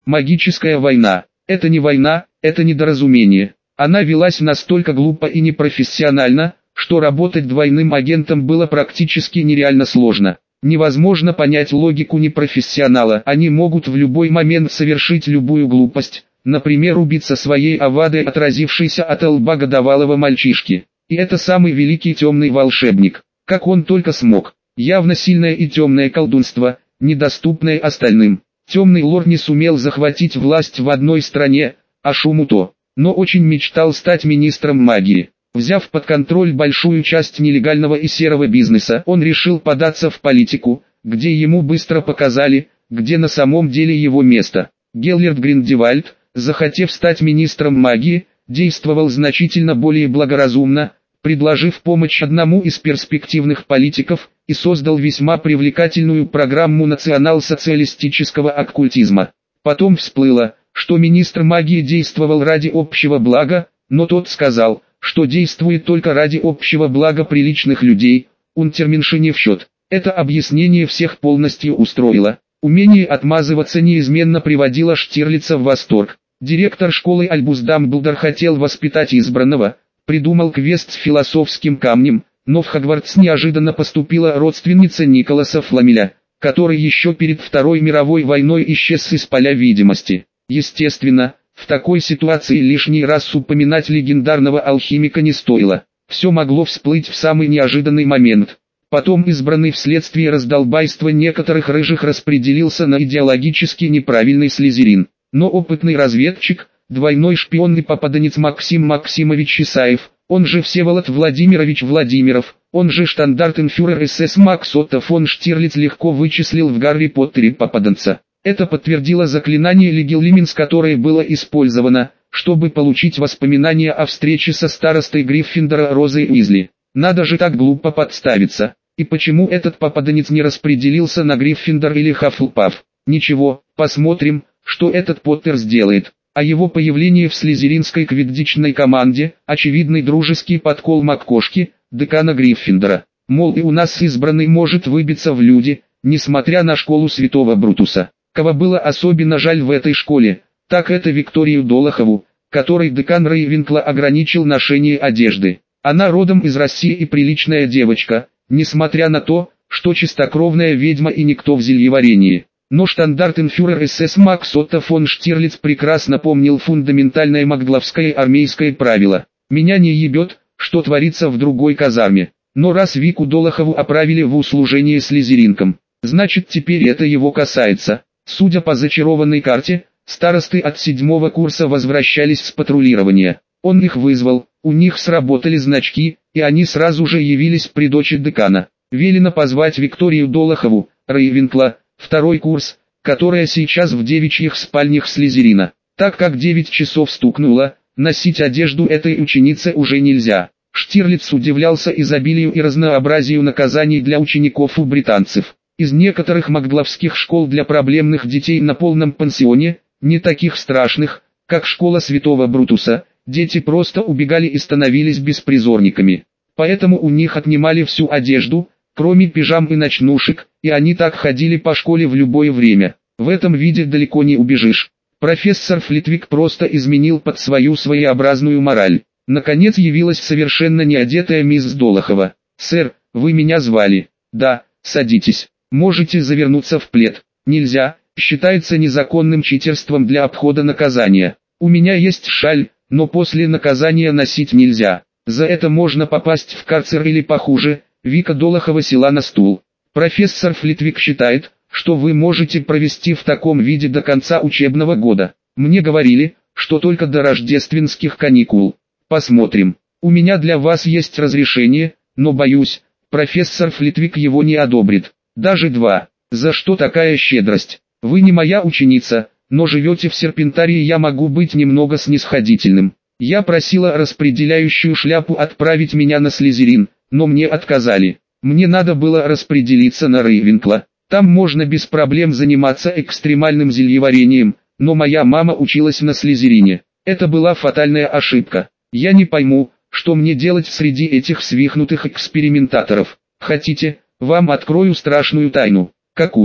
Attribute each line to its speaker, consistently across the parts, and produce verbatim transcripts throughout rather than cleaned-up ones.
Speaker 1: Магическая война. Это не война, это недоразумение. Она велась настолько глупо и непрофессионально, что работать двойным агентом было практически нереально сложно. Невозможно понять логику непрофессионала. Они могут в любой момент совершить любую глупость, например убиться своей овадой, отразившейся от лба годовалого мальчишки. И это самый великий темный волшебник. Как он только смог. Явно сильное и темное колдунство, недоступное остальным. Темный лорд не сумел захватить власть в одной стране, а Шумуто, но очень мечтал стать министром магии. Взяв под контроль большую часть нелегального и серого бизнеса, он решил податься в политику, где ему быстро показали, где на самом деле его место. Геллерд Гриндевальд, захотев стать министром магии, действовал значительно более благоразумно, предложив помощь одному из перспективных политиков, и создал весьма привлекательную программу национал-социалистического оккультизма. Потом всплыло, что министр магии действовал ради общего блага, но тот сказал, что действует только ради общего блага приличных людей, унтерменши не в счет. Это объяснение всех полностью устроило. Умение отмазываться неизменно приводило Штирлица в восторг. Директор школы Альбус Дамблдор хотел воспитать избранного, придумал квест с философским камнем, но в Хогвартс неожиданно поступила родственница Николаса Фламеля, который еще перед Второй мировой войной исчез из поля видимости. Естественно, в такой ситуации лишний раз упоминать легендарного алхимика не стоило. Все могло всплыть в самый неожиданный момент. Потом избранный вследствие раздолбайства некоторых рыжих распределился на идеологически неправильный Слизерин. Но опытный разведчик, двойной шпион и попаданец Максим Максимович Исаев, он же Всеволод Владимирович Владимиров, он же штандартенфюрер СС Макс Отто фон Штирлиц легко вычислил в Гарри Поттере попаданца. Это подтвердило заклинание Легилиминс, которое было использовано, чтобы получить воспоминания о встрече со старостой Гриффиндора Розой Уизли. Надо же так глупо подставиться. И почему этот попаданец не распределился на Гриффиндор или Хаффлпаф? Ничего, посмотрим, что этот Поттер сделает. А его появление в слизеринской квиддичной команде – очевидный дружеский подкол МакКошки, декана Гриффиндора. Мол, и у нас избранный может выбиться в люди, несмотря на школу Святого Брутуса. Кого было особенно жаль в этой школе, так это Викторию Долохову, которой декан Рейвенкла ограничил ношение одежды. Она родом из России и приличная девочка, несмотря на то, что чистокровная ведьма и никто в зельеварении. Но штандартенфюрер СС Макс Отто фон Штирлиц прекрасно помнил фундаментальное макглавское армейское правило. Меня не ебет, что творится в другой казарме. Но раз Вику Долохову оправили в услужение слизеринкам, значит теперь это его касается. Судя по зачарованной карте, старосты от седьмого курса возвращались с патрулирования. Он их вызвал, у них сработали значки, и они сразу же явились при дочери декана. Велено позвать Викторию Долохову, Рейвенкла, второй курс, которая сейчас в девичьих спальнях Слизерина. Так как девять часов стукнуло, носить одежду этой ученицы уже нельзя. Штирлиц удивлялся изобилию и разнообразию наказаний для учеников у британцев. Из некоторых макглавских школ для проблемных детей на полном пансионе, не таких страшных, как школа Святого Брутуса, дети просто убегали и становились беспризорниками. Поэтому у них отнимали всю одежду, кроме пижам и ночнушек, и они так ходили по школе в любое время. В этом виде далеко не убежишь. Профессор Флитвик просто изменил под свою своеобразную мораль. Наконец явилась совершенно неодетая мисс Долохова. «Сэр, вы меня звали?» «Да, садитесь. Можете завернуться в плед». «Нельзя, считается незаконным читерством для обхода наказания. У меня есть шаль, но после наказания носить нельзя. За это можно попасть в карцер или похуже». Вика Долохова села на стул. «Профессор Флитвик считает, что вы можете провести в таком виде до конца учебного года. Мне говорили, что только до рождественских каникул. Посмотрим. У меня для вас есть разрешение, но боюсь, профессор Флитвик его не одобрит. Даже два. За что такая щедрость? Вы не моя ученица, но живете в Серпентарии, я могу быть немного снисходительным. Я просила распределяющую шляпу отправить меня на Слизерин, но мне отказали. Мне надо было распределиться на Рейвенкла. Там можно без проблем заниматься экстремальным зельеварением, но моя мама училась на Слизерине. Это была фатальная ошибка. Я не пойму, что мне делать среди этих свихнутых экспериментаторов. Хотите, вам открою страшную тайну?» «Какую?»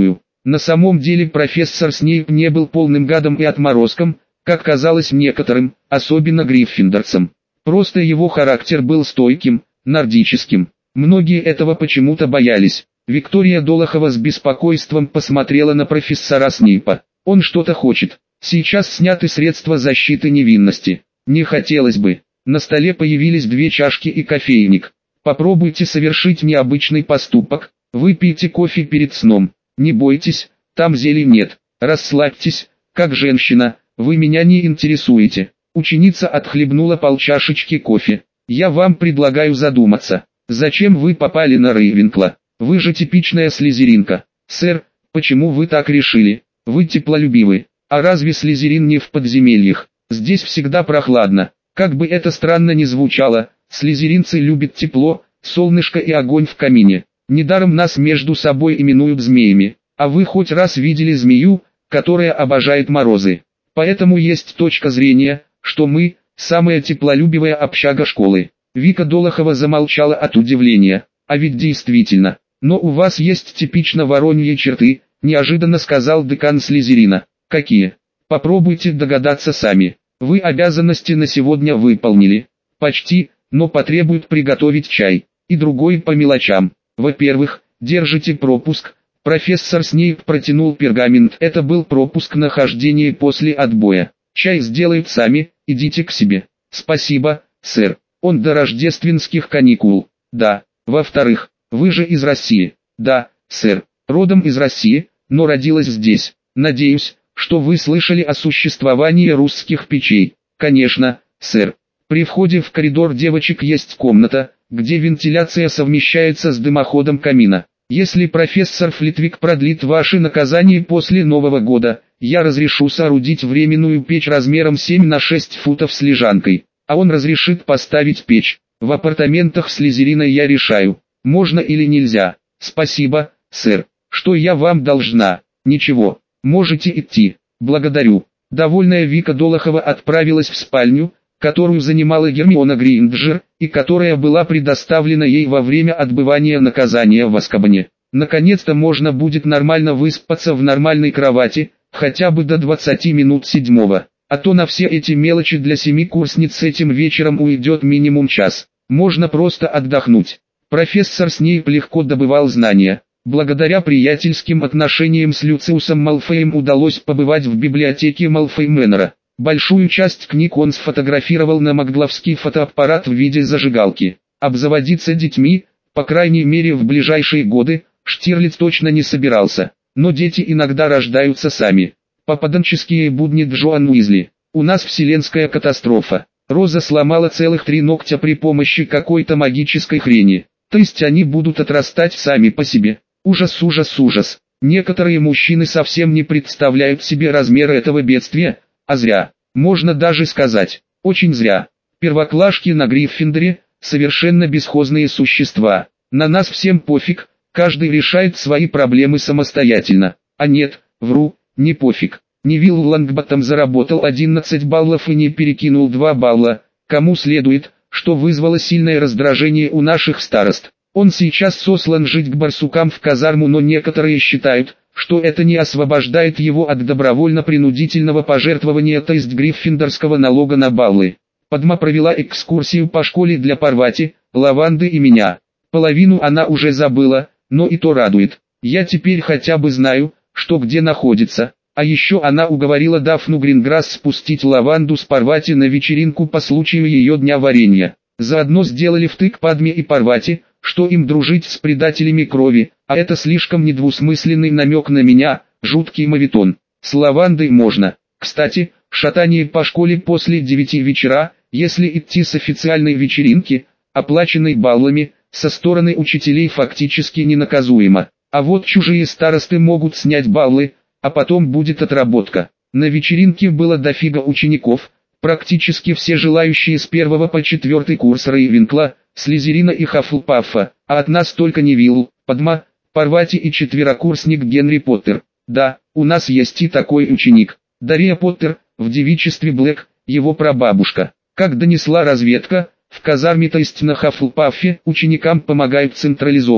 Speaker 1: На самом деле профессор Снейп не был полным гадом и отморозком, как казалось некоторым, особенно гриффиндорцам. Просто его характер был стойким, нордическим. Многие этого почему-то боялись. Виктория Долохова с беспокойством посмотрела на профессора Снейпа. Он что-то хочет. Сейчас сняты средства защиты невинности. Не хотелось бы. На столе появились две чашки и кофейник. Попробуйте совершить необычный поступок. Выпейте кофе перед сном. Не бойтесь, там зелий нет. Расслабьтесь, как женщина, вы меня не интересуете. Ученица отхлебнула полчашечки кофе. Я вам предлагаю задуматься. Зачем вы попали на Рейвенкла? Вы же типичная слизеринка. Сэр, почему вы так решили? Вы теплолюбивы. А разве слизерин не в подземельях? Здесь всегда прохладно. Как бы это странно ни звучало, слизеринцы любят тепло, солнышко и огонь в камине. Недаром нас между собой именуют змеями. А вы хоть раз видели змею, которая обожает морозы? Поэтому есть точка зрения, что мы – самая теплолюбивая общага школы. Вика Долохова замолчала от удивления. А ведь действительно, но у вас есть типично вороньи черты, неожиданно сказал декан Слизерина. Какие? Попробуйте догадаться сами. Вы обязанности на сегодня выполнили. Почти, но потребует приготовить чай. И другой по мелочам. Во-первых, держите пропуск. Профессор Снейп протянул пергамент. Это был пропуск на хождение после отбоя. Чай сделают сами, идите к себе. Спасибо, сэр. Он до рождественских каникул. Да. Во-вторых, вы же из России. Да, сэр. Родом из России, но родилась здесь. Надеюсь, что вы слышали о существовании русских печей. Конечно, сэр. При входе в коридор девочек есть комната, где вентиляция совмещается с дымоходом камина. Если профессор Флитвик продлит ваше наказание после Нового года, я разрешу соорудить временную печь размером семь на шесть футов с лежанкой. А он разрешит поставить печь. В апартаментах Слизерина я решаю, можно или нельзя. Спасибо, сэр. Что я вам должна? Ничего. Можете идти. Благодарю. Довольная Вика Долохова отправилась в спальню, которую занимала Гермиона Грейнджер, и которая была предоставлена ей во время отбывания наказания в Азкабане. Наконец-то можно будет нормально выспаться в нормальной кровати, хотя бы до двадцати минут седьмого. А то на все эти мелочи для семикурсниц этим вечером уйдет минимум час. Можно просто отдохнуть. Профессор Снейп легко добывал знания. Благодаря приятельским отношениям с Люциусом Малфоем удалось побывать в библиотеке Малфой Мэннера. Большую часть книг он сфотографировал на магловский фотоаппарат в виде зажигалки. Обзаводиться детьми, по крайней мере в ближайшие годы, Штирлиц точно не собирался. Но дети иногда рождаются сами. Попаданческие будни Джоан Уизли. У нас вселенская катастрофа. Роза сломала целых три ногтя при помощи какой-то магической хрени. То есть они будут отрастать сами по себе. Ужас, ужас, ужас. Некоторые мужчины совсем не представляют себе размеры этого бедствия, а зря. Можно даже сказать, очень зря. Первоклашки на Гриффиндоре – совершенно бесхозные существа. На нас всем пофиг, каждый решает свои проблемы самостоятельно. А нет, вру, не пофиг. Невилл Лонгботтом заработал одиннадцать баллов и не перекинул два балла, кому следует, что вызвало сильное раздражение у наших старост. Он сейчас сослан жить к барсукам в казарму, но некоторые считают, что это не освобождает его от добровольно-принудительного пожертвования, то есть гриффиндорского налога на баллы. Падма провела экскурсию по школе для Парвати, Лаванды и меня. Половину она уже забыла, но и то радует. Я теперь хотя бы знаю, что где находится. А еще она уговорила Дафну Гринграсс спустить Лаванду с Парвати на вечеринку по случаю ее дня варенья. Заодно сделали втык Падме и Парвати, что им дружить с предателями крови, а это слишком недвусмысленный намек на меня, жуткий моветон. С Лавандой можно. Кстати, шатание по школе после девяти вечера, если идти с официальной вечеринки, оплаченной баллами, со стороны учителей фактически ненаказуемо. А вот чужие старосты могут снять баллы, а потом будет отработка. На вечеринке было дофига учеников, практически все желающие с первого по четвертый курс Рейвенкла, Слизерина и Хаффлпаффа, а от нас только Невилл, Падма, Парвати и четверокурсник Генри Поттер. Да, у нас есть и такой ученик. Дария Поттер, в девичестве Блэк, его прабабушка. Как донесла разведка, в казарме, то есть на Хаффлпаффе, ученикам помогают централизованно.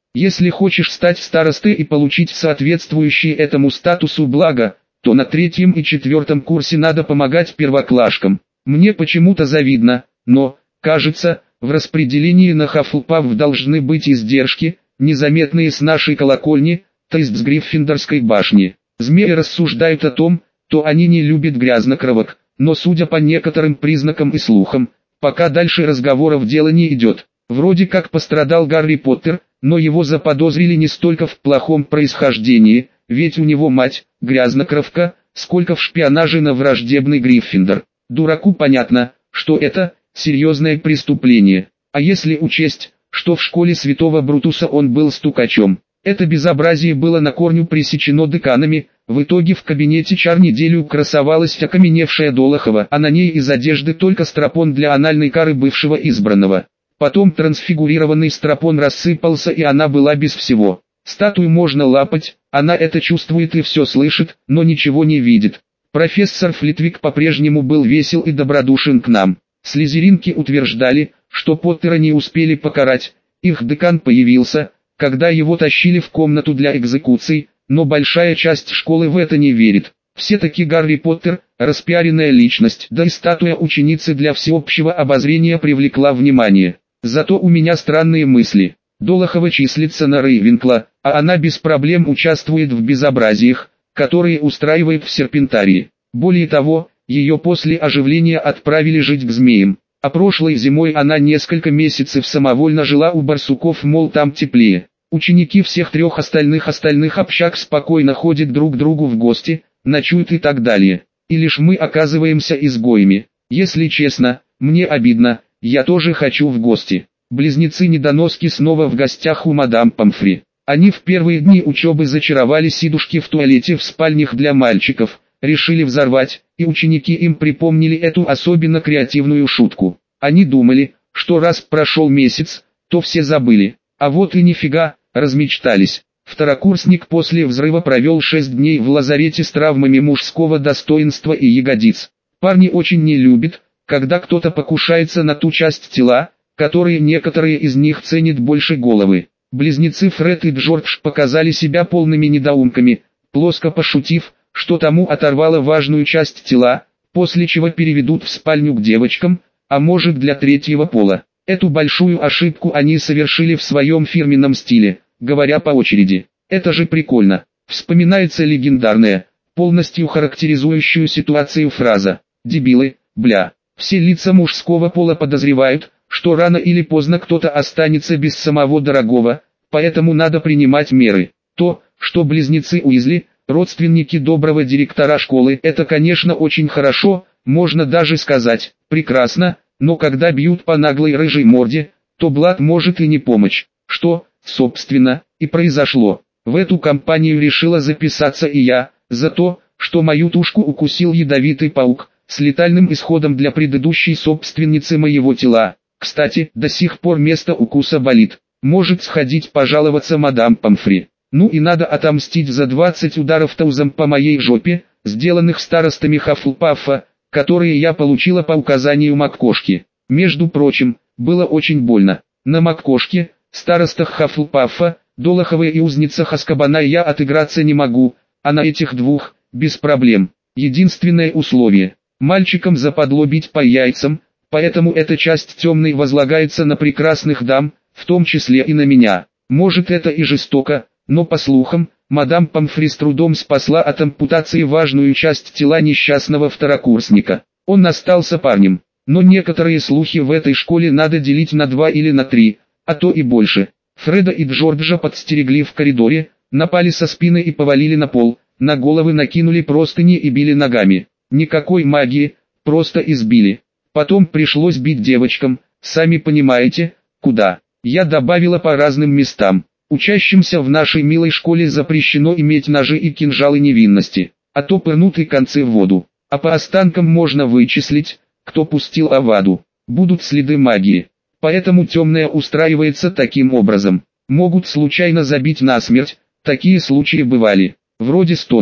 Speaker 1: Если хочешь стать старостой и получить соответствующие этому статусу блага, то на третьем и четвертом курсе надо помогать первоклашкам. Мне почему-то завидно, но, кажется, в распределении на Хаффлпафф должны быть издержки, незаметные с нашей колокольни, то есть с Гриффиндорской башни. Змеи рассуждают о том, что они не любят грязнокровок, но судя по некоторым признакам и слухам, пока дальше разговоров дело не идет. Вроде как пострадал Гарри Поттер, но его заподозрили не столько в плохом происхождении, ведь у него мать, грязнокровка, сколько в шпионаже на враждебный Гриффиндор. Дураку понятно, что это серьезное преступление. А если учесть, что в школе Святого Брутуса он был стукачом, это безобразие было на корню пресечено деканами. В итоге в кабинете Чар неделю красовалась окаменевшая Долохова, а на ней из одежды только стропон для анальной кары бывшего избранного. Потом трансфигурированный стропон рассыпался, и она была без всего. Статую можно лапать, она это чувствует и все слышит, но ничего не видит. Профессор Флитвик по-прежнему был весел и добродушен к нам. Слизеринки утверждали, что Поттера не успели покарать. Их декан появился, когда его тащили в комнату для экзекуций, но большая часть школы в это не верит. Все-таки Гарри Поттер – распиаренная личность, да и статуя ученицы для всеобщего обозрения привлекла внимание. Зато у меня странные мысли. Долохова числится на Рейвенкла, а она без проблем участвует в безобразиях, которые устраивает в Серпентарии. Более того, ее после оживления отправили жить к змеям. А прошлой зимой она несколько месяцев самовольно жила у барсуков, мол, там теплее. Ученики всех трех остальных остальных общак спокойно ходят друг к другу в гости, ночуют и так далее. И лишь мы оказываемся изгоями. Если честно, мне обидно, я тоже хочу в гости. Близнецы-недоноски снова в гостях у мадам Помфри. Они в первые дни учебы зачаровали сидушки в туалете в спальнях для мальчиков, решили взорвать, и ученики им припомнили эту особенно креативную шутку. Они думали, что раз прошел месяц, то все забыли. А вот и нифига, размечтались. Второкурсник после взрыва провел шесть дней в лазарете с травмами мужского достоинства и ягодиц. Парни очень не любят, когда кто-то покушается на ту часть тела, которые некоторые из них ценят больше головы. Близнецы Фред и Джордж показали себя полными недоумками, плоско пошутив, что тому оторвало важную часть тела, после чего переведут в спальню к девочкам, а может для третьего пола. Эту большую ошибку они совершили в своем фирменном стиле, говоря по очереди. Это же прикольно. Вспоминается легендарная, полностью характеризующую ситуацию фраза «Дебилы, бля». Все лица мужского пола подозревают, что рано или поздно кто-то останется без самого дорогого, поэтому надо принимать меры. То, что близнецы Уизли, родственники доброго директора школы, это, конечно, очень хорошо, можно даже сказать, прекрасно, но когда бьют по наглой рыжей морде, то блат может и не помочь. Что, собственно, и произошло. В эту компанию решила записаться и я, за то, что мою тушку укусил ядовитый паук, с летальным исходом для предыдущей собственницы моего тела. Кстати, до сих пор место укуса болит. Может сходить пожаловаться мадам Помфри. Ну и надо отомстить за двадцать ударов таузом по моей жопе, сделанных старостами Хаффлпаффа, которые я получила по указанию Маккошки. Между прочим, было очень больно. На Маккошке, старостах Хаффлпаффа, Долоховой и узницах Азкабана я отыграться не могу, а на этих двух, без проблем. Единственное условие – мальчикам западло бить по яйцам, поэтому эта часть темной возлагается на прекрасных дам, в том числе и на меня. Может это и жестоко, но по слухам, мадам Помфри с трудом спасла от ампутации важную часть тела несчастного второкурсника. Он остался парнем, но некоторые слухи в этой школе надо делить на два или на три, а то и больше. Фреда и Джорджа подстерегли в коридоре, напали со спины и повалили на пол, на головы накинули простыни и били ногами. Никакой магии, просто избили. Потом пришлось бить девочкам, сами понимаете, куда. Я добавила по разным местам. Учащимся в нашей милой школе запрещено иметь ножи и кинжалы невинности, а то пырнут и концы в воду. А по останкам можно вычислить, кто пустил аваду. Будут следы магии. Поэтому темная устраивается таким образом. Могут случайно забить насмерть, такие случаи бывали. Вроде стонут.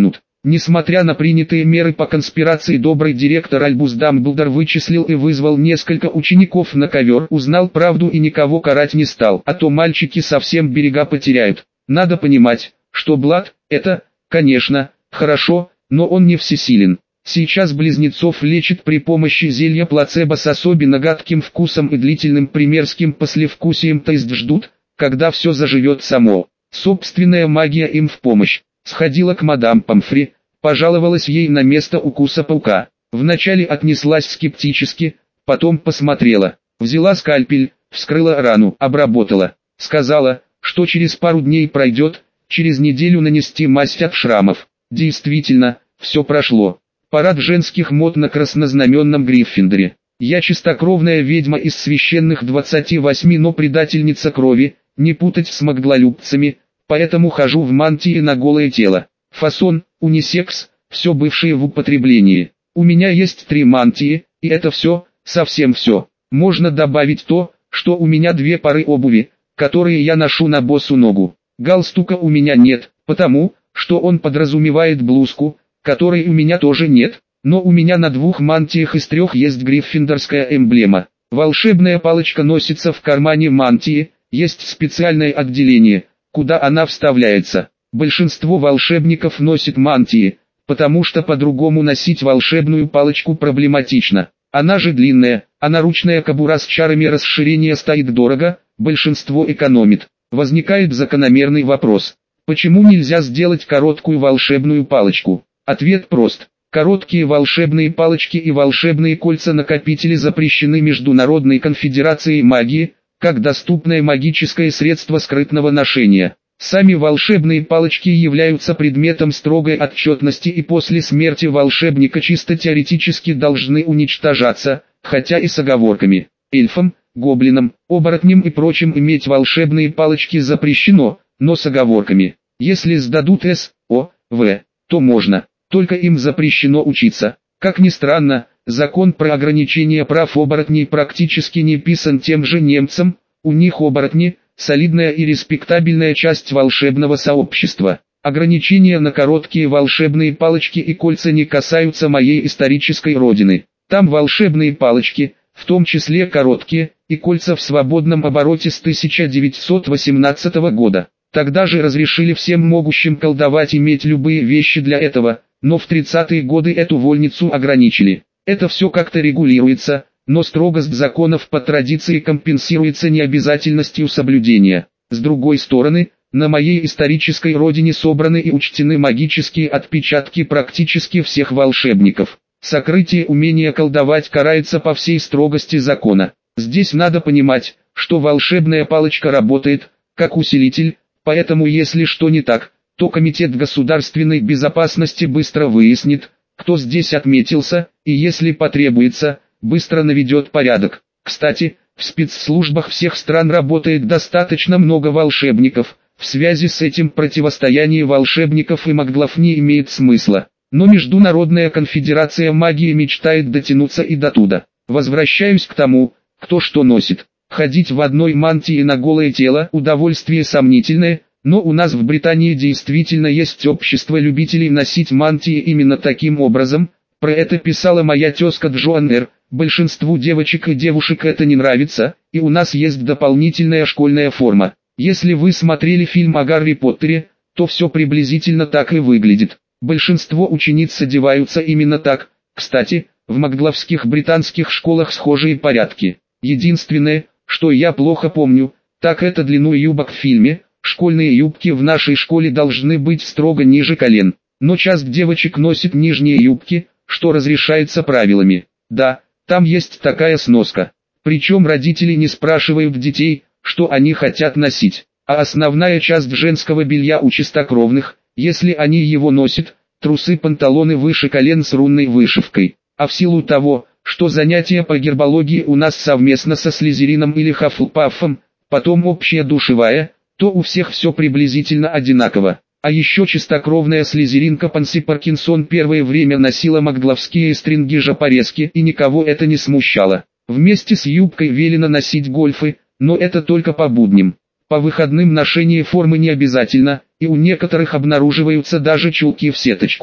Speaker 1: Несмотря на принятые меры по конспирации, добрый директор Альбус Дамблдор вычислил и вызвал несколько учеников на ковер, узнал правду и никого карать не стал, а то мальчики совсем берега потеряют. Надо понимать, что Блад – это, конечно, хорошо, но он не всесилен. Сейчас близнецов лечат при помощи зелья плацебо с особенно гадким вкусом и длительным примерским послевкусием, то есть ждут, когда все заживет само. Собственная магия им в помощь. Сходила к мадам Помфри, пожаловалась ей на место укуса паука. Вначале отнеслась скептически, потом посмотрела, взяла скальпель, вскрыла рану, обработала. Сказала, что через пару дней пройдет, через неделю нанести мазь от шрамов. Действительно, все прошло. Парад женских мод на краснознаменном Гриффиндоре. Я чистокровная ведьма из священных двадцати восьми, но предательница крови, не путать с маглолюбцами, поэтому хожу в мантии на голое тело. Фасон, унисекс, все бывшее в употреблении. У меня есть три мантии, и это все, совсем все. Можно добавить то, что у меня две пары обуви, которые я ношу на босу ногу. Галстука у меня нет, потому, что он подразумевает блузку, которой у меня тоже нет, но у меня на двух мантиях из трех есть гриффиндорская эмблема. Волшебная палочка носится в кармане мантии, есть специальное отделение, куда она вставляется. Большинство волшебников носит мантии, потому что по-другому носить волшебную палочку проблематично. Она же длинная, а наручная кобура с чарами расширения стоит дорого, большинство экономит. Возникает закономерный вопрос: почему нельзя сделать короткую волшебную палочку? Ответ прост. Короткие волшебные палочки и волшебные кольца-накопители запрещены Международной конфедерацией магии, как доступное магическое средство скрытного ношения. Сами волшебные палочки являются предметом строгой отчетности и после смерти волшебника чисто теоретически должны уничтожаться, хотя и с оговорками. Эльфам, гоблинам, оборотням и прочим иметь волшебные палочки запрещено, но с оговорками. Если сдадут С, О, В, то можно, только им запрещено учиться. Как ни странно, закон про ограничение прав оборотней практически не писан тем же немцам, у них оборотни – солидная и респектабельная часть волшебного сообщества. Ограничения на короткие волшебные палочки и кольца не касаются моей исторической родины. Там волшебные палочки, в том числе короткие, и кольца в свободном обороте с тысяча девятьсот восемнадцатого года. Тогда же разрешили всем могущим колдовать иметь любые вещи для этого, но в тридцатые годы эту вольницу ограничили. Это все как-то регулируется, но строгость законов по традиции компенсируется необязательностью соблюдения. С другой стороны, на моей исторической родине собраны и учтены магические отпечатки практически всех волшебников. Сокрытие умения колдовать карается по всей строгости закона. Здесь надо понимать, что волшебная палочка работает, как усилитель, поэтому если что не так, то Комитет государственной безопасности быстро выяснит, кто здесь отметился, и если потребуется, быстро наведет порядок. Кстати, в спецслужбах всех стран работает достаточно много волшебников, в связи с этим противостояние волшебников и маглов не имеет смысла. Но Международная конфедерация магии мечтает дотянуться и до туда. Возвращаюсь к тому, кто что носит. Ходить в одной мантии на голое тело – удовольствие сомнительное, но у нас в Британии действительно есть общество любителей носить мантии именно таким образом. Про это писала моя тезка Джоан Р. Большинству девочек и девушек это не нравится, и у нас есть дополнительная школьная форма. Если вы смотрели фильм о Гарри Поттере, то все приблизительно так и выглядит. Большинство учениц одеваются именно так. Кстати, в магловских британских школах схожие порядки. Единственное, что я плохо помню, так это длину юбок в фильме. Школьные юбки в нашей школе должны быть строго ниже колен. Но часть девочек носит нижние юбки, что разрешается правилами. Да, там есть такая сноска. Причем родители не спрашивают детей, что они хотят носить. А основная часть женского белья у чистокровных, если они его носят, трусы-панталоны выше колен с рунной вышивкой. А в силу того, что занятия по гербологии у нас совместно со Слизерином или Хаффлпаффом, потом общая душевая, то у всех все приблизительно одинаково. А еще чистокровная слизеринка Панси Паркинсон первое время носила магловские стринги-жопорезки, и никого это не смущало. Вместе с юбкой велено носить гольфы, но это только по будням. По выходным ношение формы не обязательно, и у некоторых обнаруживаются даже чулки в сеточку.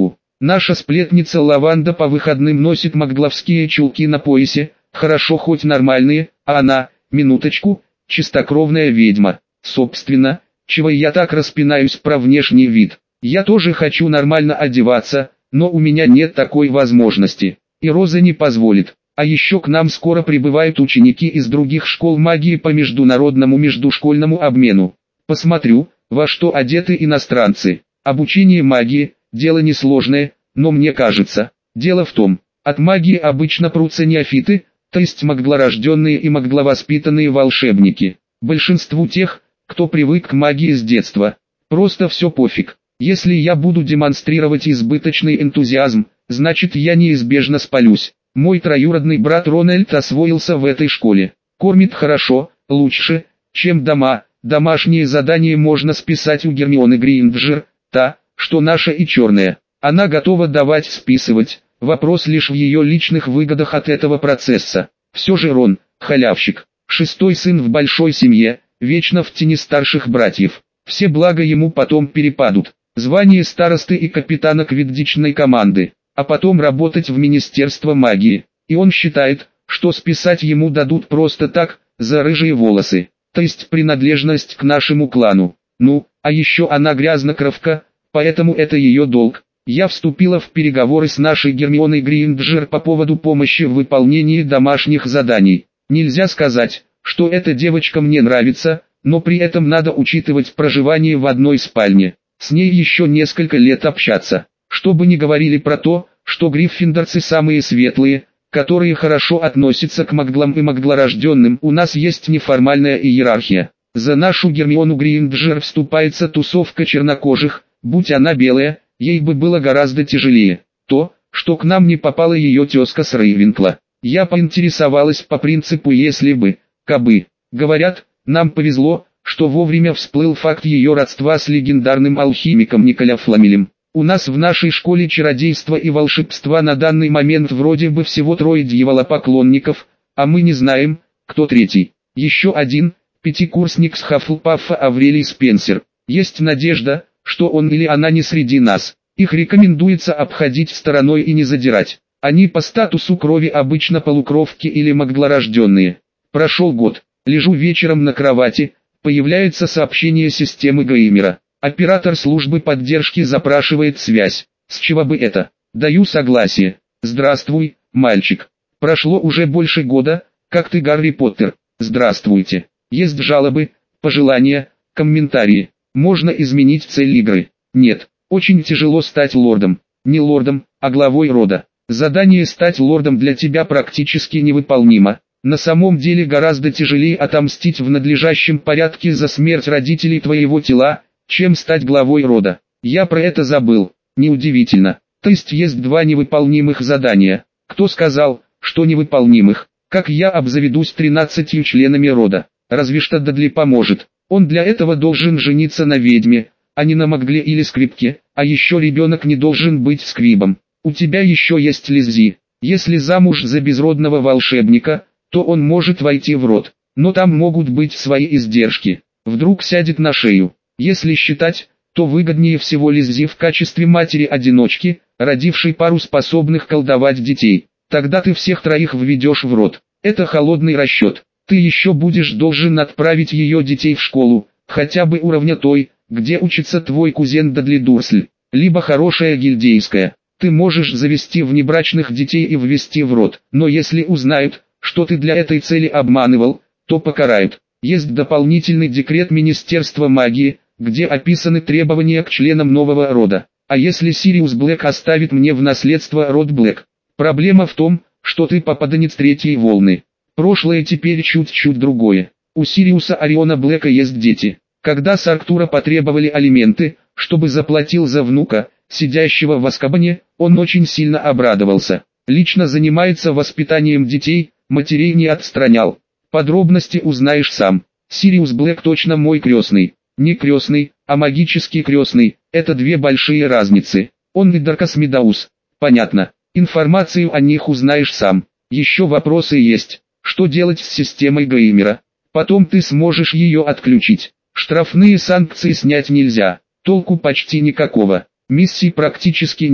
Speaker 1: Наша сплетница Лаванда по выходным носит магловские чулки на поясе, хорошо хоть нормальные, а она, минуточку, чистокровная ведьма. Собственно, чего я так распинаюсь про внешний вид? Я тоже хочу нормально одеваться, но у меня нет такой возможности, и Роза не позволит. А еще к нам скоро прибывают ученики из других школ магии по международному междушкольному обмену. Посмотрю, во что одеты иностранцы. Обучение магии – дело несложное, но мне кажется, дело в том, от магии обычно прутся неофиты, то есть маглорожденные и магловоспитанные волшебники. Большинству тех, кто привык к магии с детства, просто все пофиг. Если я буду демонстрировать избыточный энтузиазм, значит я неизбежно спалюсь. Мой троюродный брат Рональд освоился в этой школе. Кормит хорошо, лучше, чем дома. Домашние задания можно списать у Гермионы Грейнджер, та, что наша и черная. Она готова давать списывать, вопрос лишь в ее личных выгодах от этого процесса. Все же Рон, халявщик, шестой сын в большой семье, вечно в тени старших братьев. Все блага ему потом перепадут. Звание старосты и капитана квиддичной команды, а потом работать в Министерство магии. И он считает, что списать ему дадут просто так, за рыжие волосы, то есть принадлежность к нашему клану. Ну, а еще она грязнокровка, поэтому это ее долг. Я вступила в переговоры с нашей Гермионой Грейнджер по поводу помощи в выполнении домашних заданий. Нельзя сказать, что эта девочка мне нравится, но при этом надо учитывать проживание в одной спальне. С ней еще несколько лет общаться. Чтобы не говорили про то, что гриффиндорцы самые светлые, которые хорошо относятся к маглам и маглорожденным. У нас есть неформальная иерархия. За нашу Гермиону Грейнджер вступается тусовка чернокожих, будь она белая, ей бы было гораздо тяжелее. То, что к нам не попала ее тезка с Рейвенкла. Я поинтересовалась по принципу «если бы», кабы. Говорят, нам повезло, что вовремя всплыл факт ее родства с легендарным алхимиком Николя Фламелем. У нас в нашей школе чародейства и волшебства на данный момент вроде бы всего трое дьяволопоклонников, а мы не знаем, кто третий. Еще один, пятикурсник с Хаффлпаффа Аврелий Спенсер. Есть надежда, что он или она не среди нас. Их рекомендуется обходить стороной и не задирать. Они по статусу крови обычно полукровки или маглорожденные. Прошел год. Лежу вечером на кровати, появляется сообщение системы Геймера. Оператор службы поддержки запрашивает связь. С чего бы это? Даю согласие. Здравствуй, мальчик. Прошло уже больше года, как ты Гарри Поттер. Здравствуйте. Есть жалобы, пожелания, комментарии. Можно изменить цель игры. Нет, очень тяжело стать лордом. Не лордом, а главой рода. Задание стать лордом для тебя практически невыполнимо. На самом деле гораздо тяжелее отомстить в надлежащем порядке за смерть родителей твоего тела, чем стать главой рода. Я про это забыл. Неудивительно. То есть есть два невыполнимых задания. Кто сказал, что невыполнимых? Как я обзаведусь тринадцатью членами рода? Разве что Дадли поможет. Он для этого должен жениться на ведьме, а не на магле или скрипке. А еще ребенок не должен быть сквибом. У тебя еще есть Лиззи. Если замуж за безродного волшебника, то он может войти в род. Но там могут быть свои издержки. Вдруг сядет на шею. Если считать, то выгоднее всего Лиззи в качестве матери-одиночки, родившей пару способных колдовать детей. Тогда ты всех троих введешь в род. Это холодный расчет. Ты еще будешь должен отправить ее детей в школу, хотя бы уровня той, где учится твой кузен Дадли Дурсль, либо хорошая гильдейская. Ты можешь завести внебрачных детей и ввести в род, но если узнают, что ты для этой цели обманывал, то покарают. Есть дополнительный декрет Министерства магии, где описаны требования к членам нового рода. А если Сириус Блэк оставит мне в наследство род Блэк? Проблема в том, что ты попаданец третьей волны. Прошлое теперь чуть-чуть другое. У Сириуса Ориона Блэка есть дети. Когда с Арктура потребовали алименты, чтобы заплатил за внука, сидящего в Азкабане, он очень сильно обрадовался. Лично занимается воспитанием детей, матерей не отстранял. Подробности узнаешь сам. Сириус Блэк точно мой крестный. Не крестный, а магический крестный. Это две большие разницы. Он и Даркас Медаус. Понятно. Информацию о них узнаешь сам. Еще вопросы есть. Что делать с системой Геймера? Потом ты сможешь ее отключить. Штрафные санкции снять нельзя. Толку почти никакого. Миссий практически нет.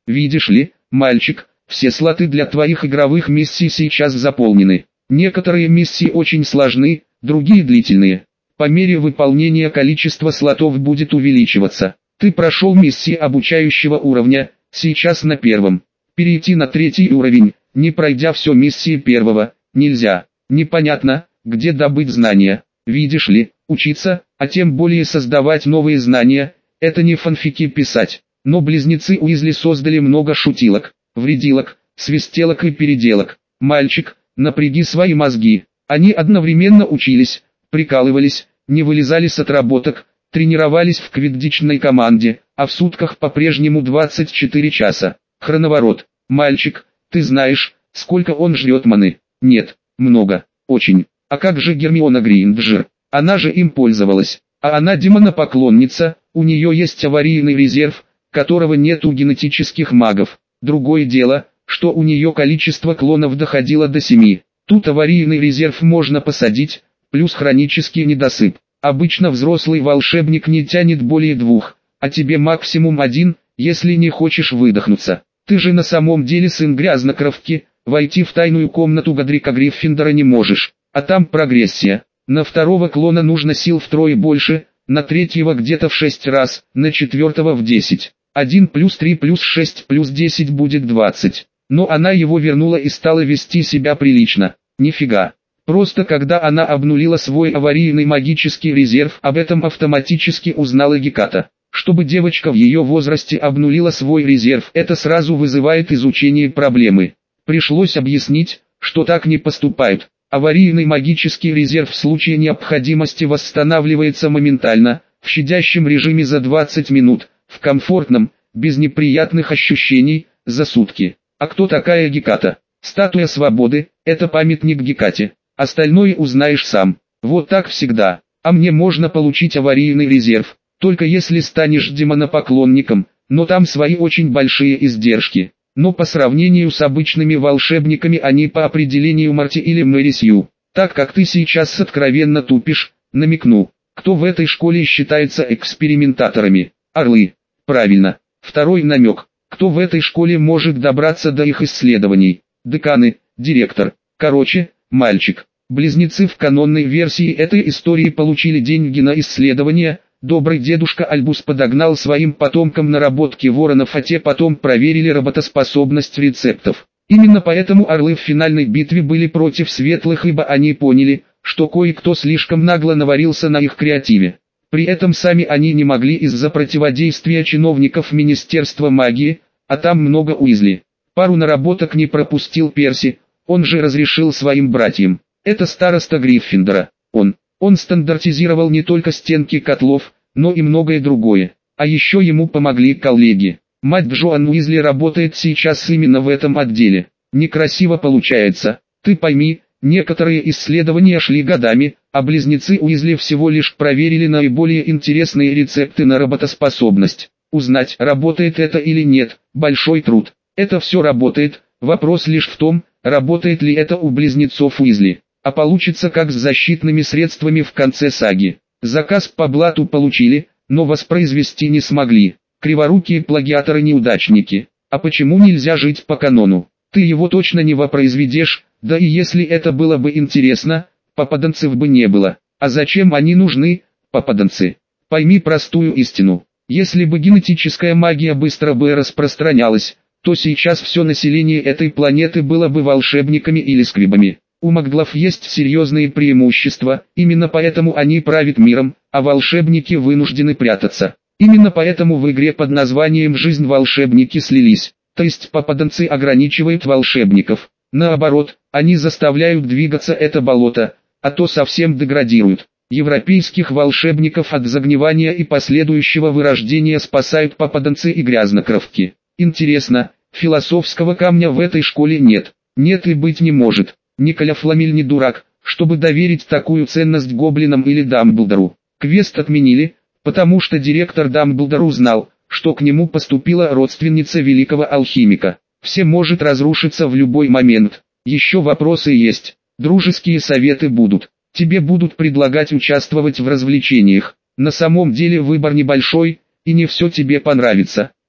Speaker 1: Видишь ли, мальчик, все слоты для твоих игровых миссий сейчас заполнены. Некоторые миссии очень сложны, другие длительные. По мере выполнения количество слотов будет увеличиваться. Ты прошел миссии обучающего уровня, сейчас на первом. Перейти на третий уровень, не пройдя все миссии первого, нельзя. Непонятно, где добыть знания. Видишь ли, учиться, а тем более создавать новые знания, это не фанфики писать. Но близнецы Уизли создали много шутилок, вредилок, свистелок и переделок. Мальчик, напряги свои мозги. Они одновременно учились, прикалывались, не вылезали с отработок, тренировались в квиддичной команде, а в сутках по-прежнему двадцать четыре часа. Хроноворот. Мальчик, ты знаешь, сколько он жрет маны? Нет, много, очень. А как же Гермиона Грейнджер? Она же им пользовалась. А она демонопоклонница, у нее есть аварийный резерв, которого нет у генетических магов. Другое дело, что у нее количество клонов доходило до семи. Тут аварийный резерв можно посадить, плюс хронический недосып. Обычно взрослый волшебник не тянет более двух, а тебе максимум один, если не хочешь выдохнуться. Ты же на самом деле сын грязнокровки, войти в тайную комнату Годрика Гриффиндора не можешь, а там прогрессия. На второго клона нужно сил втрое больше, на третьего где-то в шесть раз, на четвертого в десять. один плюс три плюс шесть плюс десять будет двадцать. Но она его вернула и стала вести себя прилично. Нифига. Просто когда она обнулила свой аварийный магический резерв, об этом автоматически узнала Геката. Чтобы девочка в ее возрасте обнулила свой резерв, это сразу вызывает изучение проблемы. Пришлось объяснить, что так не поступают. Аварийный магический резерв в случае необходимости восстанавливается моментально, в щадящем режиме за двадцать минут, в комфортном, без неприятных ощущений, за сутки. А кто такая Геката? Статуя свободы, это памятник Гекате. Остальное узнаешь сам. Вот так всегда. А мне можно получить аварийный резерв, только если станешь демонопоклонником, но там свои очень большие издержки. Но по сравнению с обычными волшебниками они по определению Марти или Мэри Сью. Так как ты сейчас откровенно тупишь, намекну, кто в этой школе считается экспериментаторами? Орлы. Правильно. Второй намек. Кто в этой школе может добраться до их исследований? Деканы, директор. Короче, мальчик. Близнецы в канонной версии этой истории получили деньги на исследования. Добрый дедушка Альбус подогнал своим потомкам наработки воронов, а те потом проверили работоспособность рецептов. Именно поэтому орлы в финальной битве были против светлых, ибо они поняли, что кое-кто слишком нагло наварился на их креативе. При этом сами они не могли из-за противодействия чиновников Министерства магии, а там много Уизли. Пару наработок не пропустил Перси, он же разрешил своим братьям. Это староста Гриффиндора, он. Он стандартизировал не только стенки котлов, но и многое другое. А еще ему помогли коллеги. Мать Джоан Уизли работает сейчас именно в этом отделе. Некрасиво получается. Ты пойми, некоторые исследования шли годами, а близнецы Уизли всего лишь проверили наиболее интересные рецепты на работоспособность. Узнать, работает это или нет, большой труд. Это все работает, вопрос лишь в том, работает ли это у близнецов Уизли. А получится как с защитными средствами в конце саги. Заказ по блату получили, но воспроизвести не смогли. Криворукие плагиаторы-неудачники. А почему нельзя жить по канону? Ты его точно не воспроизведешь, да и если это было бы интересно, попаданцев бы не было. А зачем они нужны, попаданцы? Пойми простую истину. Если бы генетическая магия быстро бы распространялась, то сейчас все население этой планеты было бы волшебниками или сквибами. У маглов есть серьезные преимущества, именно поэтому они правят миром, а волшебники вынуждены прятаться. Именно поэтому в игре под названием «Жизнь» волшебники слились, то есть попаданцы ограничивают волшебников. Наоборот, они заставляют двигаться это болото, а то совсем деградируют. Европейских волшебников от загнивания и последующего вырождения спасают попаданцы и грязнокровки. Интересно, философского камня в этой школе нет. Нет и быть не может. Николя Фламель не дурак, чтобы доверить такую ценность гоблинам или Дамблдору. Квест отменили, потому что директор Дамблдор узнал, что к нему поступила родственница великого алхимика. Все может разрушиться в любой момент. Еще вопросы есть. Дружеские советы будут. Тебе будут предлагать участвовать в развлечениях. На самом деле выбор небольшой, и не все тебе понравится.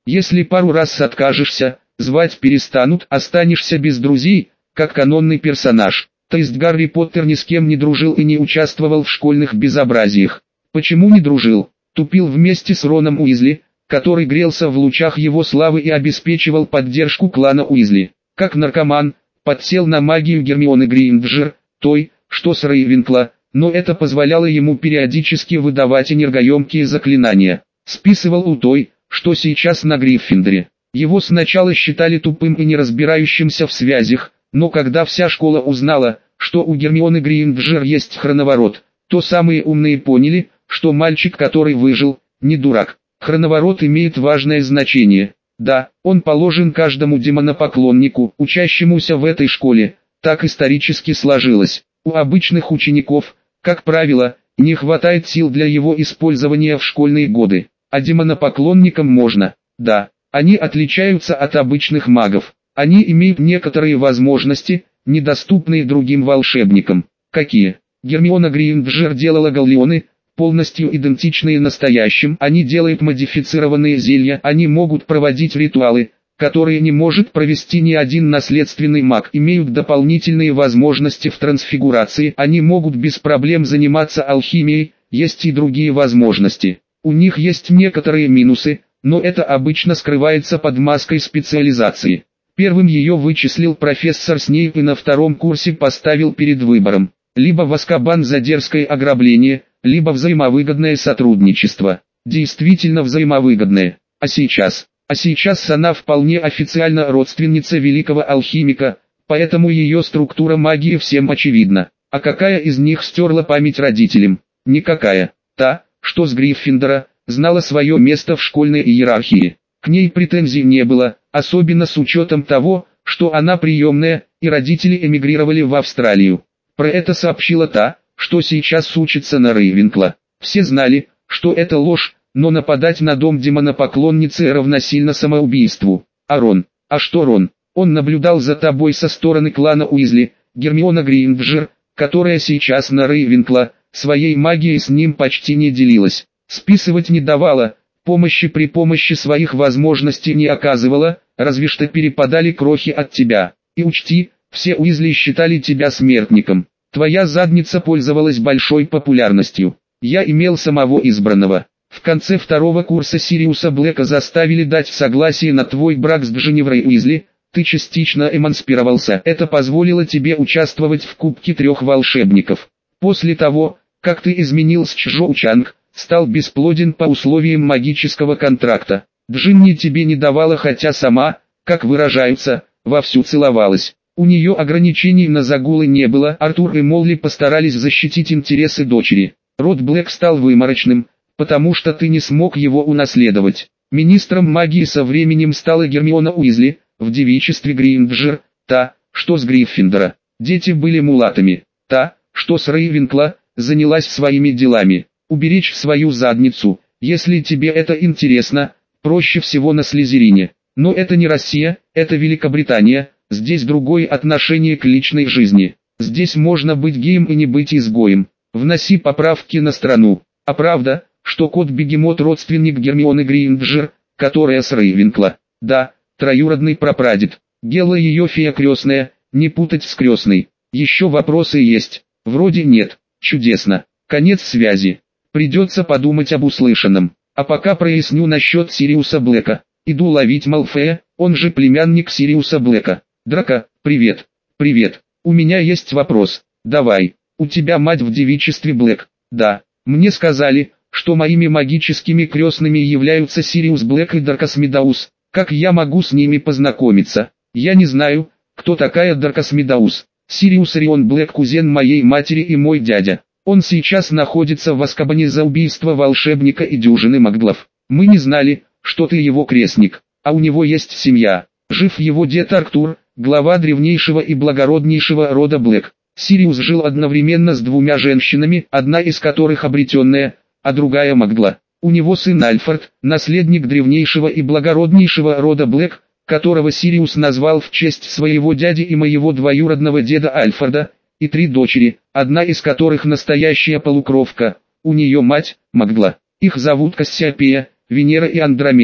Speaker 1: Если пару раз откажешься, звать перестанут, останешься без друзей, как канонный персонаж. То есть Гарри Поттер ни с кем не дружил и не участвовал в школьных безобразиях. Почему не дружил? Тупил вместе с Роном Уизли, который грелся в лучах его славы и обеспечивал поддержку клана Уизли. Как наркоман, подсел на магию Гермионы Грейнджер, той, что с Рейвенкла, но это позволяло ему периодически выдавать энергоемкие заклинания. Списывал у той, что сейчас на Гриффиндоре. Его сначала считали тупым и не разбирающимся в связях, но когда вся школа узнала, что у Гермионы Грейнджер есть хроноворот, то самые умные поняли, что мальчик, который выжил, не дурак. Хроноворот имеет важное значение. Да, он положен каждому демонопоклоннику, учащемуся в этой школе, так исторически сложилось. У обычных учеников, как правило, не хватает сил для его использования в школьные годы, а демонопоклонникам можно. Да, они отличаются от обычных магов. Они имеют некоторые возможности, недоступные другим волшебникам. Какие? Гермиона Грейнджер делала галлеоны, полностью идентичные настоящим. Они делают модифицированные зелья. Они могут проводить ритуалы, которые не может провести ни один наследственный маг. Имеют дополнительные возможности в трансфигурации. Они могут без проблем заниматься алхимией. Есть и другие возможности. У них есть некоторые минусы, но это обычно скрывается под маской специализации. Первым ее вычислил профессор Снейп и на втором курсе поставил перед выбором: либо в Азкабан за дерзкое ограбление, либо взаимовыгодное сотрудничество. Действительно взаимовыгодное. А сейчас? А сейчас она вполне официально родственница великого алхимика, поэтому ее структура магии всем очевидна. А какая из них стерла память родителям? Никакая. Та, что с Гриффиндора, знала свое место в школьной иерархии. К ней претензий не было, особенно с учетом того, что она приемная, и родители эмигрировали в Австралию. Про это сообщила та, что сейчас учится на Рейвенкла. Все знали, что это ложь, но нападать на дом демонопоклонницы равносильно самоубийству. А Рон? А что Рон? Он наблюдал за тобой со стороны клана Уизли. Гермиона Грейнджер, которая сейчас на Рейвенкла, своей магией с ним почти не делилась. Списывать не давала, помощи при помощи своих возможностей не оказывала, разве что перепадали крохи от тебя. И учти, все Уизли считали тебя смертником. Твоя задница пользовалась большой популярностью. Я имел самого избранного. В конце второго курса Сириуса Блэка заставили дать согласие на твой брак с Дженнифрой Уизли. Ты частично эмансипировался. Это позволило тебе участвовать в Кубке трех волшебников. После того, как ты изменил с Чжоу Чанг, стал бесплоден по условиям магического контракта. Джинни тебе не давала, хотя сама, как выражаются, вовсю целовалась. У нее ограничений на загулы не было. Артур и Молли постарались защитить интересы дочери. Род Блэк стал выморочным, потому что ты не смог его унаследовать. Министром магии со временем стала Гермиона Уизли, в девичестве Грейнджер, та, что с Гриффиндора. Дети были мулатами. Та, что с Рейвенкла, занялась своими делами. Уберечь свою задницу, если тебе это интересно, проще всего на Слизерине. Но это не Россия, это Великобритания, здесь другое отношение к личной жизни. Здесь можно быть геем и не быть изгоем. Вноси поправки на страну. А правда, что кот-бегемот родственник Гермионы Грейнджер, которая с Рейвенкла? Да, троюродный прапрадед. Гела ее фея крестная, не путать с крестной. Еще вопросы есть? Вроде нет. Чудесно. Конец связи. Придется подумать об услышанном. А пока проясню насчет Сириуса Блэка. Иду ловить Малфея, он же племянник Сириуса Блэка. Драко, привет. Привет. У меня есть вопрос. Давай. У тебя мать в девичестве Блэк? Да. Мне сказали, что моими магическими крестными являются Сириус Блэк и Даркас Медаус. Как я могу с ними познакомиться? Я не знаю, кто такая Даркас Медаус. Сириус Орион Блэк кузен моей матери и мой дядя. Он сейчас находится в Азкабане за убийство волшебника и дюжины маглов. Мы не знали, что ты его крестник, а у него есть семья. Жив его дед Арктур, глава древнейшего и благороднейшего рода Блэк. Сириус жил одновременно с двумя женщинами, одна из которых обретенная, а другая магла. У него сын Альфред, наследник древнейшего и благороднейшего рода Блэк, которого Сириус назвал в честь своего дяди и моего двоюродного деда Альфреда, и три дочери, одна из которых настоящая полукровка. У нее мать, Магла. Их зовут Кассиопея, Венера и Андромеда.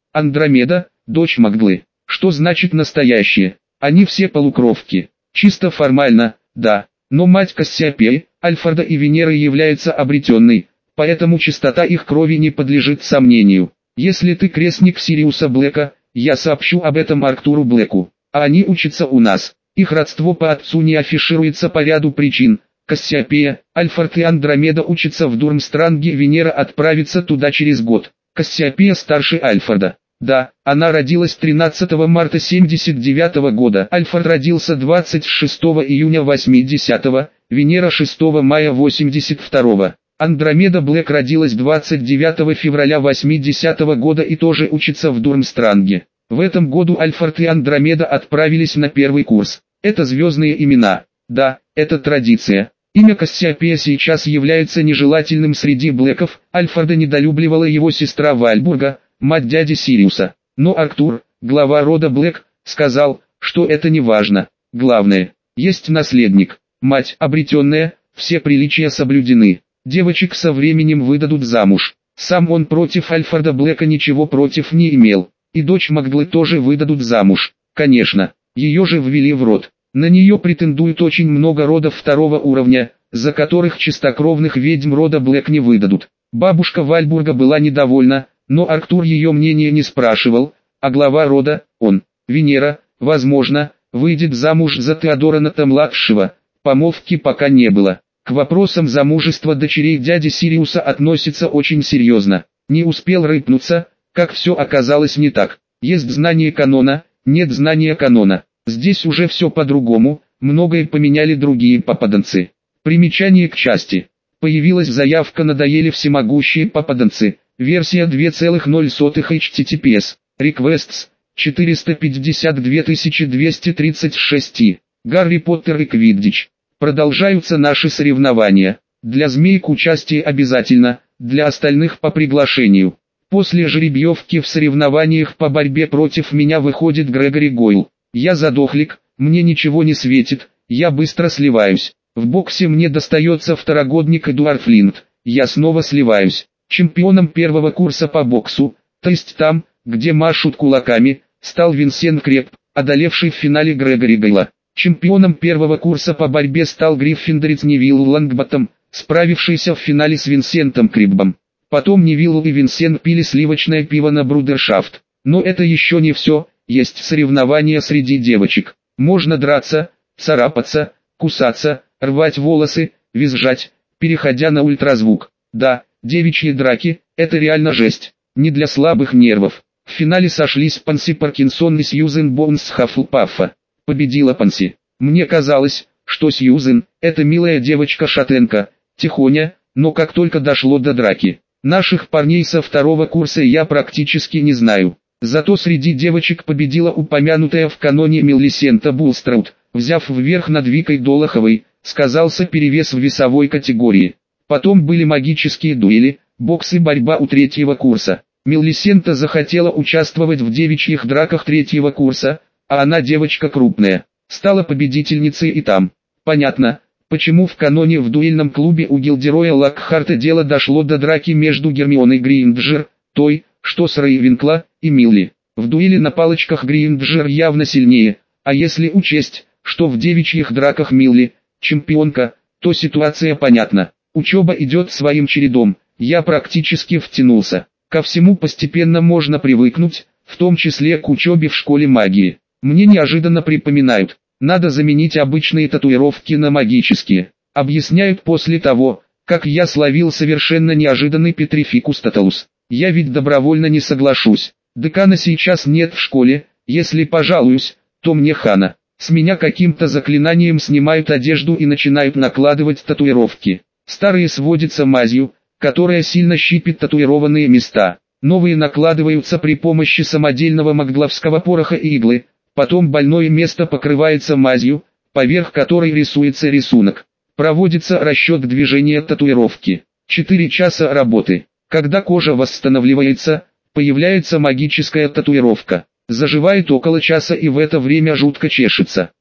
Speaker 1: Андромеда, дочь Магдлы. Что значит настоящие? Они все полукровки. Чисто формально, да. Но мать Кассиопеи, Альфарда и Венеры является обретенной, поэтому чистота их крови не подлежит сомнению. Если ты крестник Сириуса Блэка, я сообщу об этом Арктуру Блэку. А они учатся у нас. Их родство по отцу не афишируется по ряду причин. Кассиопея, Альфард и Андромеда учатся в Дурмстранге, Венера отправится туда через год. Кассиопея старше Альфарда. Да, она родилась тринадцатого марта семьдесят девятого года. Альфард родился двадцать шестого июня восьмидесятого, Венера шестого мая восемьдесят второго. Андромеда Блэк родилась двадцать девятого февраля восьмидесятого года и тоже учится в Дурмстранге. В этом году Альфард и Андромеда отправились на первый курс. Это звездные имена. Да, это традиция. Имя Кассиопея сейчас является нежелательным среди Блэков. Альфарда недолюбливала его сестра Вальбурга, мать дяди Сириуса. Но Арктур, глава рода Блэк, сказал, что это не важно. Главное, есть наследник. Мать обретенная, все приличия соблюдены. Девочек со временем выдадут замуж. Сам он против Альфарда Блэка ничего против не имел. И дочь Магдлы тоже выдадут замуж. Конечно, ее же ввели в род. На нее претендуют очень много родов второго уровня, за которых чистокровных ведьм рода Блэк не выдадут. Бабушка Вальбурга была недовольна, но Арктур ее мнение не спрашивал, а глава рода, он, Венера, возможно, выйдет замуж за Теодора-младшего. Помолвки пока не было. К вопросам замужества дочерей дяди Сириуса относится очень серьезно. Не успел рыпнуться, как все оказалось не так. Есть знание канона, нет знания канона. Здесь уже все по-другому, многое поменяли другие попаданцы. Примечание к части. Появилась заявка «Надоели всемогущие попаданцы». Версия два ноль эйч ти ти пи эс. Requests четыреста пятьдесят две тысячи двести тридцать шесть. Гарри Поттер и Квиддич. Продолжаются наши соревнования. Для змей к участию обязательно, для остальных по приглашению. После жеребьевки в соревнованиях по борьбе против меня выходит Грегори Гойл. Я задохлик, мне ничего не светит, я быстро сливаюсь. В боксе мне достается второгодник Эдуард Флинт, я снова сливаюсь. Чемпионом первого курса по боксу, то есть там, где машут кулаками, стал Винсент Креб, одолевший в финале Грегори Гойла. Чемпионом первого курса по борьбе стал гриффиндорец Невилл Лонгботтом, справившийся в финале с Винсентом Криббом. Потом Невилл и Винсент пили сливочное пиво на брудершафт. Но это еще не все, есть соревнования среди девочек. Можно драться, царапаться, кусаться, рвать волосы, визжать, переходя на ультразвук. Да, девичьи драки – это реально жесть, не для слабых нервов. В финале сошлись Панси Паркинсон и Сьюзен Боунс с Хаффлпаффа. Победила Панси. Мне казалось, что Сьюзен – это милая девочка-шатенка, тихоня, но как только дошло до драки. Наших парней со второго курса я практически не знаю. Зато среди девочек победила упомянутая в каноне Мелисента Булстраут, взяв вверх над Викой Долоховой, сказался перевес в весовой категории. Потом были магические дуэли, бокс и борьба у третьего курса. Мелисента захотела участвовать в девичьих драках третьего курса, а она девочка крупная, стала победительницей и там. Понятно, почему в каноне в дуэльном клубе у Гилдероя Локхарта дело дошло до драки между Гермионой Грейнджер, той, что с Рейвенкла, и Милли. В дуэли на палочках Грейнджер явно сильнее, а если учесть, что в девичьих драках Милли – чемпионка, то ситуация понятна. Учеба идет своим чередом, я практически втянулся. Ко всему постепенно можно привыкнуть, в том числе к учебе в школе магии. Мне неожиданно припоминают, надо заменить обычные татуировки на магические. Объясняют после того, как я словил совершенно неожиданный Петрификус Тоталус. Я ведь добровольно не соглашусь. Декана сейчас нет в школе, если пожалуюсь, то мне хана. С меня каким-то заклинанием снимают одежду и начинают накладывать татуировки. Старые сводятся мазью, которая сильно щипит татуированные места. Новые накладываются при помощи самодельного магдловского пороха и иглы. Потом больное место покрывается мазью, поверх которой рисуется рисунок. Проводится расчет движения татуировки. четыре часа работы. Когда кожа восстанавливается, появляется магическая татуировка. Заживает около часа и в это время жутко чешется.